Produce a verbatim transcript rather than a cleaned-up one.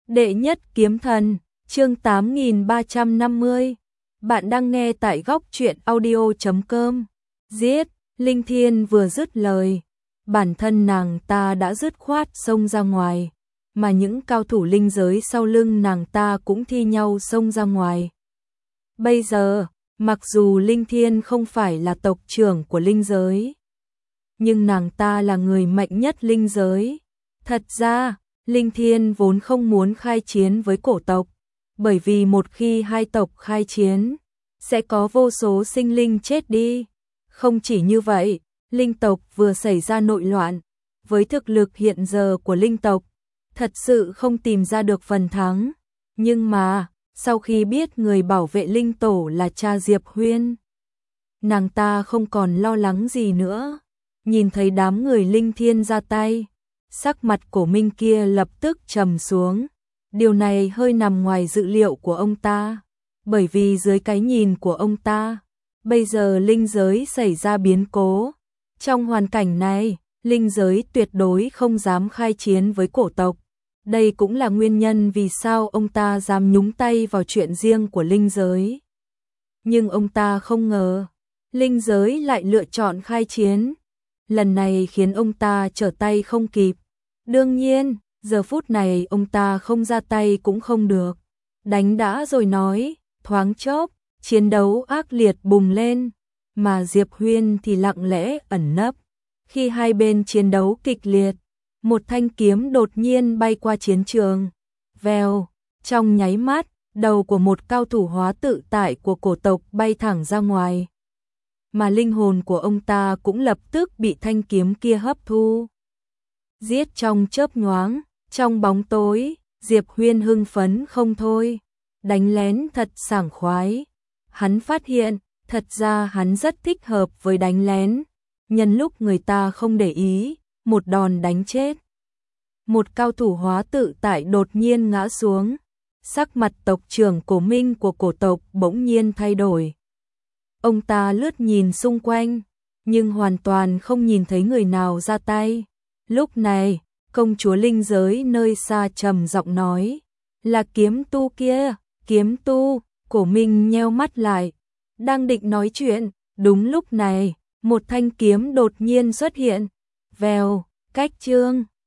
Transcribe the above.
Đệ nhất kiếm thần, chương tám nghìn ba trăm năm mươi. Bạn đang nghe tại góc truyện audio chấm com. Giết, Linh Thiên vừa dứt lời, bản thân nàng ta đã dứt khoát xông ra ngoài, mà những cao thủ linh giới sau lưng nàng ta cũng thi nhau xông ra ngoài. Bây giờ, mặc dù Linh Thiên không phải là tộc trưởng của linh giới, nhưng nàng ta là người mạnh nhất linh giới. Thật ra, Linh Thiên vốn không muốn khai chiến với cổ tộc, bởi vì một khi hai tộc khai chiến, sẽ có vô số sinh linh chết đi. Không chỉ như vậy, linh tộc vừa xảy ra nội loạn, với thực lực hiện giờ của linh tộc, thật sự không tìm ra được phần thắng. Nhưng mà, sau khi biết người bảo vệ linh tổ là cha Diệp Huyên, nàng ta không còn lo lắng gì nữa. Nhìn thấy đám người Linh Thiên ra tay, sắc mặt Cổ Minh kia lập tức trầm xuống. Điều này hơi nằm ngoài dự liệu của ông ta, bởi vì dưới cái nhìn của ông ta, bây giờ linh giới xảy ra biến cố. Trong hoàn cảnh này, linh giới tuyệt đối không dám khai chiến với cổ tộc. Đây cũng là nguyên nhân vì sao ông ta dám nhúng tay vào chuyện riêng của linh giới. Nhưng ông ta không ngờ, linh giới lại lựa chọn khai chiến. Lần này khiến ông ta trở tay không kịp. Đương nhiên, giờ phút này ông ta không ra tay cũng không được. Đánh đã rồi nói, thoáng chốc, chiến đấu ác liệt bùng lên, mà Diệp Huyên thì lặng lẽ ẩn nấp. Khi hai bên chiến đấu kịch liệt, một thanh kiếm đột nhiên bay qua chiến trường. Vèo, trong nháy mắt, đầu của một cao thủ hóa tự tại của cổ tộc bay thẳng ra ngoài. Mà linh hồn của ông ta cũng lập tức bị thanh kiếm kia hấp thu. Giết trong chớp nhoáng, trong bóng tối, Diệp Huyên hưng phấn không thôi, đánh lén thật sảng khoái. Hắn phát hiện, thật ra hắn rất thích hợp với đánh lén, nhân lúc người ta không để ý, một đòn đánh chết. Một cao thủ hóa tự tại đột nhiên ngã xuống, sắc mặt tộc trưởng Cổ Minh của cổ tộc bỗng nhiên thay đổi. Ông ta lướt nhìn xung quanh, nhưng hoàn toàn không nhìn thấy người nào ra tay. Lúc này, công chúa linh giới nơi xa trầm giọng nói, là kiếm tu kia, kiếm tu. Cổ Minh nheo mắt lại, đang định nói chuyện, đúng lúc này, một thanh kiếm đột nhiên xuất hiện. Vèo, cách chương.